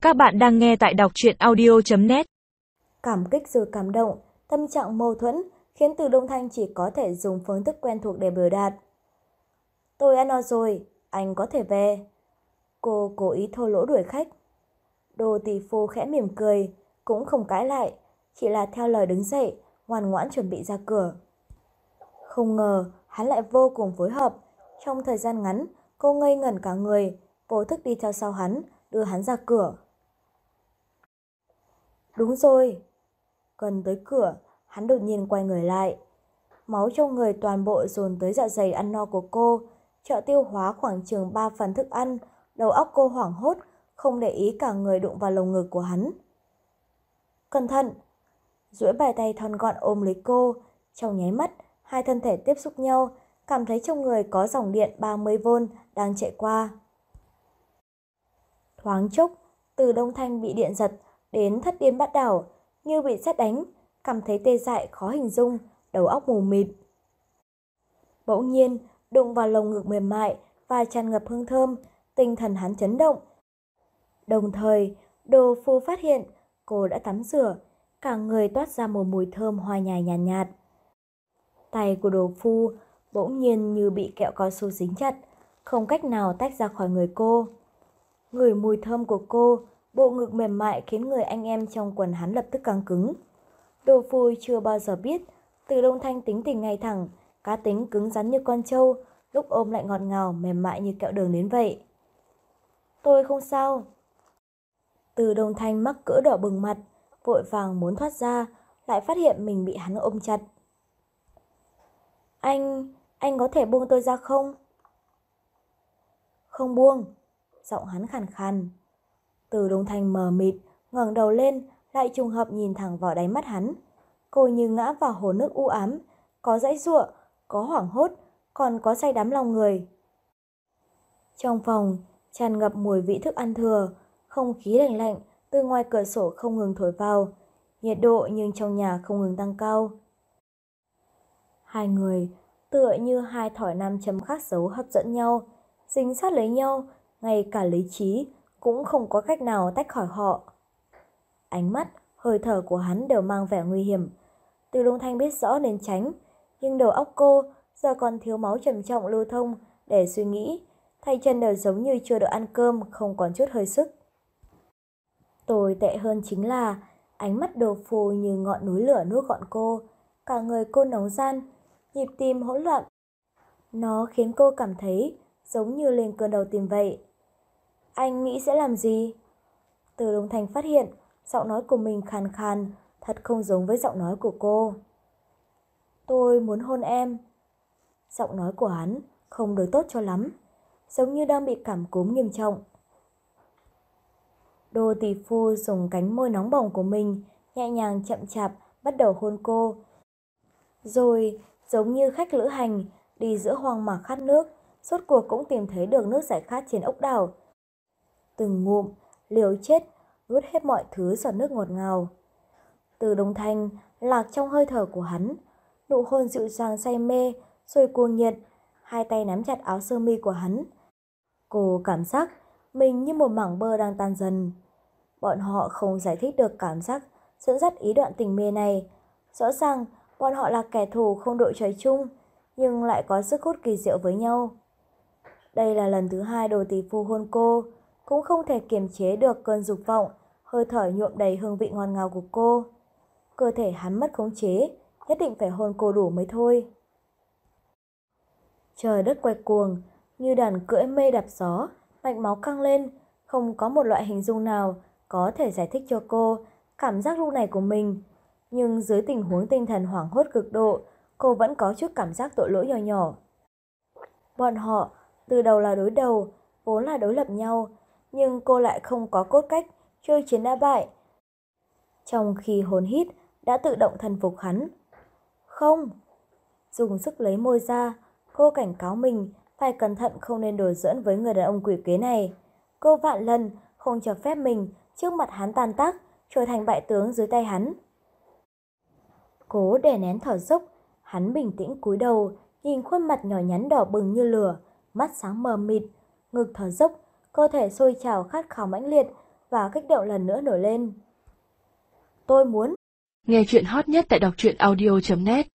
Các bạn đang nghe tại đọc truyện audio.net. Cảm kích rồi cảm động, tâm trạng mâu thuẫn khiến Từ Đông Thanh chỉ có thể dùng phương thức quen thuộc để biểu đạt. Tôi ăn no rồi, anh có thể về. Cô cố ý thô lỗ đuổi khách. Đồ tỷ phu khẽ mỉm cười, cũng không cãi lại, chỉ là theo lời đứng dậy, ngoan ngoãn chuẩn bị ra cửa. Không ngờ, hắn lại vô cùng phối hợp. Trong thời gian ngắn, cô ngây ngẩn cả người, vô thức đi theo sau hắn, đưa hắn ra cửa. Đúng rồi. Gần tới cửa, hắn đột nhiên quay người lại. Máu trong người toàn bộ dồn tới dạ dày ăn no của cô, trợ tiêu hóa khoảng chừng 3 phần thức ăn, đầu óc cô hoảng hốt, không để ý cả người đụng vào lồng ngực của hắn. Cẩn thận! Duỗi bàn tay thon gọn ôm lấy cô, trong nháy mắt, hai thân thể tiếp xúc nhau, cảm thấy trong người có dòng điện 30V đang chạy qua. Thoáng chốc, Từ Đông Thanh bị điện giật đến thất điên bát đảo, như bị sét đánh, cảm thấy tê dại khó hình dung, đầu óc mù mịt. Bỗng nhiên, đụng vào lồng ngực mềm mại và tràn ngập hương thơm, tinh thần hắn chấn động. Đồng thời, Đồ Phu phát hiện cô đã tắm rửa, cả người toát ra một mùi thơm hoa nhài nhàn nhạt. Tay của Đồ Phu bỗng nhiên như bị kẹo cao su dính chặt, không cách nào tách ra khỏi người cô. Ngửi mùi thơm của cô, bộ ngực mềm mại khiến người anh em trong quần hắn lập tức căng cứng. Đồ Phu chưa bao giờ biết Từ Đông Thanh tính tình ngay thẳng, cá tính cứng rắn như con trâu, lúc ôm lại ngọt ngào mềm mại như kẹo đường đến vậy. Tôi không sao. Từ Đông Thanh mắc cỡ đỏ bừng mặt, vội vàng muốn thoát ra, lại phát hiện mình bị hắn ôm chặt. Anh có thể buông tôi ra không? Không buông. Giọng hắn khàn khàn. Từ Đông Thanh mờ mịt, ngẩng đầu lên, lại trùng hợp nhìn thẳng vào đáy mắt hắn. Cô như ngã vào hồ nước u ám, có giãy giụa, có hoảng hốt, còn có say đắm lòng người. Trong phòng, tràn ngập mùi vị thức ăn thừa, không khí lạnh lạnh từ ngoài cửa sổ không ngừng thổi vào, nhiệt độ nhưng trong nhà không ngừng tăng cao. Hai người tựa như hai thỏi nam châm khắc dấu hấp dẫn nhau, dính sát lấy nhau, ngay cả lý trí cũng không có cách nào tách khỏi họ. Ánh mắt, hơi thở của hắn đều mang vẻ nguy hiểm. Từ Đông Thanh biết rõ nên tránh, nhưng đầu óc cô giờ còn thiếu máu trầm trọng lưu thông để suy nghĩ, tay chân đều giống như chưa được ăn cơm, không còn chút hơi sức. Tồi tệ hơn chính là ánh mắt Đồ Phu như ngọn núi lửa nuốt gọn cô, cả người cô nóng ran, nhịp tim hỗn loạn. Nó khiến cô cảm thấy giống như lên cơn đầu tim vậy. Anh nghĩ sẽ làm gì? Từ Đông Thanh phát hiện giọng nói của mình khàn khàn, thật không giống với giọng nói của cô. Tôi muốn hôn em. Giọng nói của hắn không được tốt cho lắm, giống như đang bị cảm cúm nghiêm trọng. Đồ tỷ phu dùng cánh môi nóng bỏng của mình nhẹ nhàng chậm chạp bắt đầu hôn cô. Rồi, giống như khách lữ hành đi giữa hoang mạc khát nước, rốt cuộc cũng tìm thấy được nước giải khát trên ốc đảo. Từng ngụm, liều chết, nuốt hết mọi thứ giọt nước ngọt ngào. Từ Đông Thanh lạc trong hơi thở của hắn, nụ hôn dịu dàng say mê, rồi cuồng nhiệt, hai tay nắm chặt áo sơ mi của hắn. Cô cảm giác mình như một mảng bơ đang tan dần. Bọn họ không giải thích được cảm giác dẫn dắt ý đoạn tình mê này. Rõ ràng bọn họ là kẻ thù không đội trời chung, nhưng lại có sức hút kỳ diệu với nhau. Đây là lần thứ hai Đồ tỷ phu hôn cô, cũng không thể kiềm chế được cơn dục vọng, hơi thở nhuộm đầy hương vị ngọt ngào của cô. Cơ thể hắn mất khống chế, nhất định phải hôn cô đủ mới thôi. Trời đất quay cuồng, như đàn cưỡi mây đạp gió, mạch máu căng lên, không có một loại hình dung nào có thể giải thích cho cô cảm giác lúc này của mình. Nhưng dưới tình huống tinh thần hoảng hốt cực độ, cô vẫn có chút cảm giác tội lỗi nhỏ nhỏ. Bọn họ từ đầu là đối đầu, vốn là đối lập nhau, nhưng cô lại không có cốt cách chơi chiến đã bại. Trong khi hồn hít đã tự động thần phục hắn. Không! Dùng sức lấy môi ra, cô cảnh cáo mình phải cẩn thận không nên đùa giỡn với người đàn ông quỷ kế này. Cô vạn lần không cho phép mình trước mặt hắn tan tác, trở thành bại tướng dưới tay hắn. Cố đè nén thở dốc, hắn bình tĩnh cúi đầu, nhìn khuôn mặt nhỏ nhắn đỏ bừng như lửa, mắt sáng mờ mịt, ngực thở dốc, cơ thể sôi trào khát khao mãnh liệt, và kích động lần nữa nổi lên. Tôi muốn. Nghe chuyện hot nhất tại đọc truyện audio.net